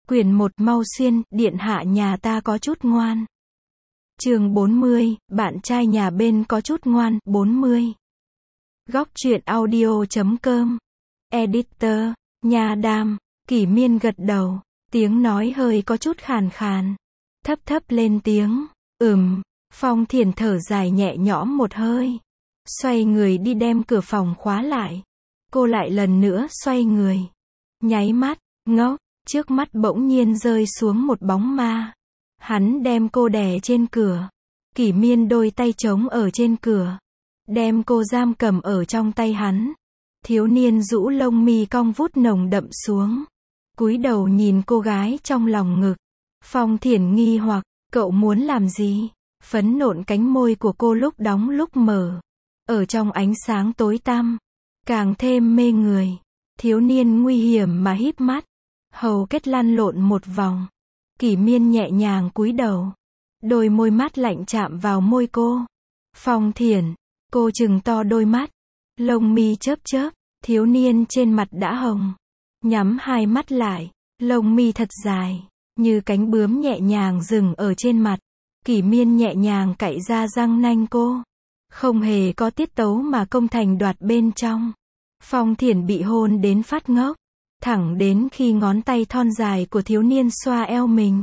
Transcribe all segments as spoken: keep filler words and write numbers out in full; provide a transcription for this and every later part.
Quyển một Mau Xuyên, điện hạ nhà ta có chút ngoan. Chương bốn mươi, bạn trai nhà bên có chút ngoan, bốn mươi. Góc truyện audio chấm com. Editor, Nha Đam, Kỷ Miên gật đầu, tiếng nói hơi có chút khàn khàn. Thấp thấp lên tiếng, ừm, Phong Thiển thở dài nhẹ nhõm một hơi. Xoay người đi đem cửa phòng khóa lại. Cô lại lần nữa xoay người. Nháy mắt, ngốc, trước mắt bỗng nhiên rơi xuống một bóng ma. Hắn đem cô đè trên cửa. Kỷ Miên đôi tay trống ở trên cửa. Đem cô giam cầm ở trong tay hắn. Thiếu niên rũ lông mi cong vút nồng đậm xuống. Cúi đầu nhìn cô gái trong lòng ngực. Phong Thiển nghi hoặc, cậu muốn làm gì? Phấn nộn cánh môi của cô lúc đóng lúc mở. Ở trong ánh sáng tối tăm. Càng thêm mê người. Thiếu niên nguy hiểm mà híp mắt. Hầu kết lăn lộn một vòng. Kỷ Miên nhẹ nhàng cúi đầu. Đôi môi mát lạnh chạm vào môi cô. Phong Thiển. Cô trừng to đôi mắt. Lông mi chớp chớp. Thiếu niên trên mặt đã hồng. Nhắm hai mắt lại. Lông mi thật dài. Như cánh bướm nhẹ nhàng dừng ở trên mặt. Kỷ Miên nhẹ nhàng cạy ra răng nanh cô. Không hề có tiết tấu mà công thành đoạt bên trong. Phong Thiển bị hôn đến phát ngốc. Thẳng đến khi ngón tay thon dài của thiếu niên xoa eo mình.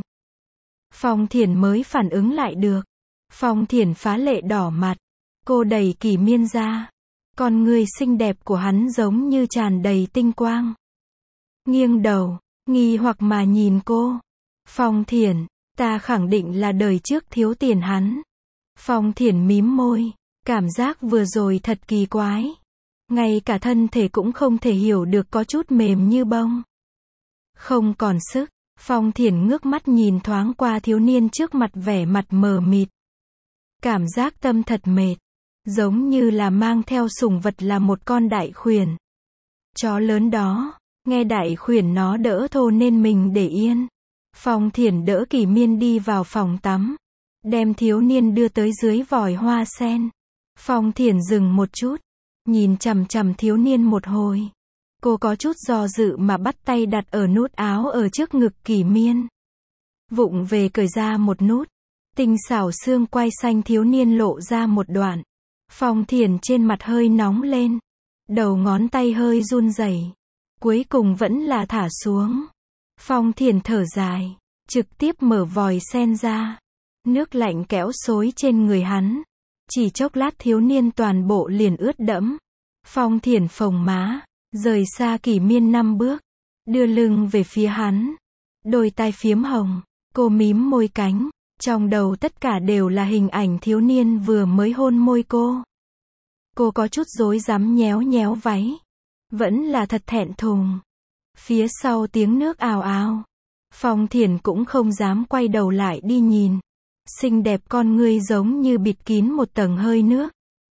Phong Thiển mới phản ứng lại được. Phong Thiển phá lệ đỏ mặt. Cô đẩy Kỷ Miên ra. Con người xinh đẹp của hắn giống như tràn đầy tinh quang. Nghiêng đầu, nghi hoặc mà nhìn cô. Phong Thiển, ta khẳng định là đời trước thiếu tiền hắn. Phong Thiển mím môi. Cảm giác vừa rồi thật kỳ quái. Ngay cả thân thể cũng không thể hiểu được, có chút mềm như bông. Không còn sức. Phong Thiển ngước mắt nhìn thoáng qua thiếu niên trước mặt, vẻ mặt mờ mịt. Cảm giác tâm thật mệt. Giống như là mang theo sủng vật là một con đại khuyển. Chó lớn đó. Nghe đại khuyển nó đỡ thô nên mình để yên. Phong Thiển đỡ Kỷ Miên đi vào phòng tắm. Đem thiếu niên đưa tới dưới vòi hoa sen. Phong Thiển dừng một chút. Nhìn chằm chằm thiếu niên một hồi. Cô có chút do dự mà bắt tay đặt ở nút áo ở trước ngực Kỷ Miên. Vụng về cởi ra một nút. Tinh xảo xương quai xanh thiếu niên lộ ra một đoạn. Phong Thiển trên mặt hơi nóng lên. Đầu ngón tay hơi run rẩy. Cuối cùng vẫn là thả xuống. Phong Thiển thở dài. Trực tiếp mở vòi sen ra. Nước lạnh kéo xối trên người hắn. Chỉ chốc lát thiếu niên toàn bộ liền ướt đẫm. Phong Thiển phồng má. Rời xa Kỷ Miên năm bước. Đưa lưng về phía hắn. Đôi tai phiếm hồng. Cô mím môi cánh. Trong đầu tất cả đều là hình ảnh thiếu niên vừa mới hôn môi cô. Cô có chút rối rắm nhéo nhéo váy. Vẫn là thật thẹn thùng. Phía sau tiếng nước ào ào. Phong Thiển cũng không dám quay đầu lại đi nhìn. Xinh đẹp con ngươi giống như bịt kín một tầng hơi nước.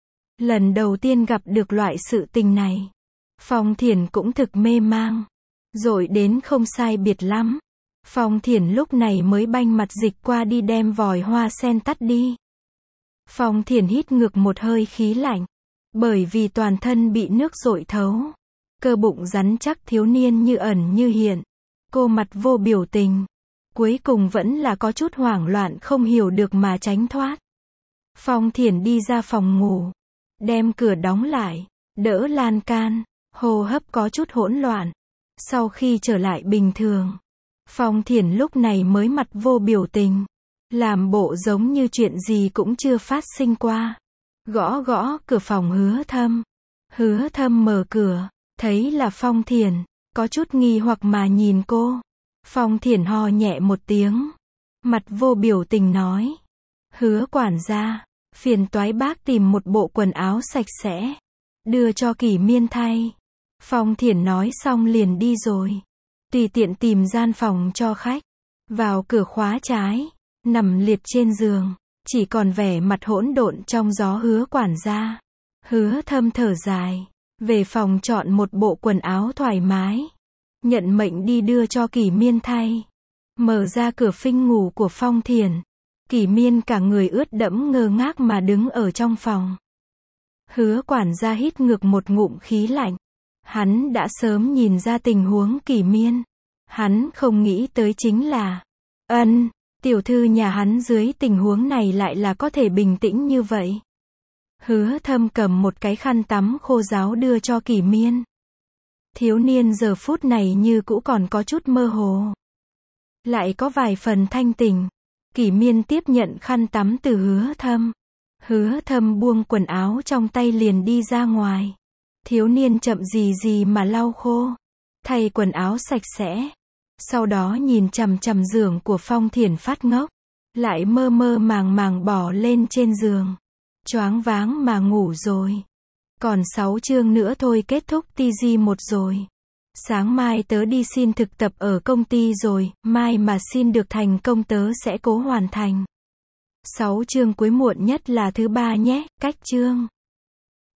Lần đầu tiên gặp được loại sự tình này. Phong Thiển cũng thực mê mang. Rồi đến không sai biệt lắm. Phong Thiển lúc này mới banh mặt dịch qua đi đem vòi hoa sen tắt đi. Phong Thiển hít ngược một hơi khí lạnh. Bởi vì toàn thân bị nước dội thấu. Cơ bụng rắn chắc thiếu niên như ẩn như hiện. Cô mặt vô biểu tình. Cuối cùng vẫn là có chút hoảng loạn không hiểu được mà tránh thoát. Phong Thiển đi ra phòng ngủ. Đem cửa đóng lại. Đỡ lan can. Hô hấp có chút hỗn loạn. Sau khi trở lại bình thường. Phong Thiển lúc này mới mặt vô biểu tình. Làm bộ giống như chuyện gì cũng chưa phát sinh qua. Gõ gõ cửa phòng Hứa Thâm. Hứa Thâm mở cửa. Thấy là Phong Thiển. Có chút nghi hoặc mà nhìn cô. Phong Thiển ho nhẹ một tiếng. Mặt vô biểu tình nói. Hứa quản gia. Phiền toái bác tìm một bộ quần áo sạch sẽ. Đưa cho Kỷ Miên thay. Phong Thiển nói xong liền đi rồi. Tùy tiện tìm gian phòng cho khách. Vào cửa khóa trái. Nằm liệt trên giường. Chỉ còn vẻ mặt hỗn độn trong gió Hứa quản gia. Hứa Thâm thở dài. Về phòng chọn một bộ quần áo thoải mái. Nhận mệnh đi đưa cho Kỷ Miên thay. Mở ra cửa phinh ngủ của Phong Thiển. Kỷ Miên cả người ướt đẫm ngơ ngác mà đứng ở trong phòng. Hứa quản gia hít ngược một ngụm khí lạnh. Hắn đã sớm nhìn ra tình huống Kỷ Miên. Hắn không nghĩ tới chính là, ân, tiểu thư nhà hắn dưới tình huống này lại là có thể bình tĩnh như vậy. Hứa Thâm cầm một cái khăn tắm khô ráo đưa cho Kỷ Miên. Thiếu niên giờ phút này như cũ còn có chút mơ hồ. Lại có vài phần thanh tỉnh. Kỷ Miên tiếp nhận khăn tắm từ Hứa Thâm. Hứa Thâm buông quần áo trong tay liền đi ra ngoài. Thiếu niên chậm gì gì mà lau khô. Thay quần áo sạch sẽ. Sau đó nhìn chằm chằm giường của Phong Thiển phát ngốc. Lại mơ mơ màng màng bỏ lên trên giường. Choáng váng mà ngủ rồi. Còn sáu chương nữa thôi kết thúc tê giê một rồi. Sáng mai tớ đi xin thực tập ở công ty rồi, mai mà xin được thành công tớ sẽ cố hoàn thành. sáu chương cuối muộn nhất là thứ ba nhé, cách chương.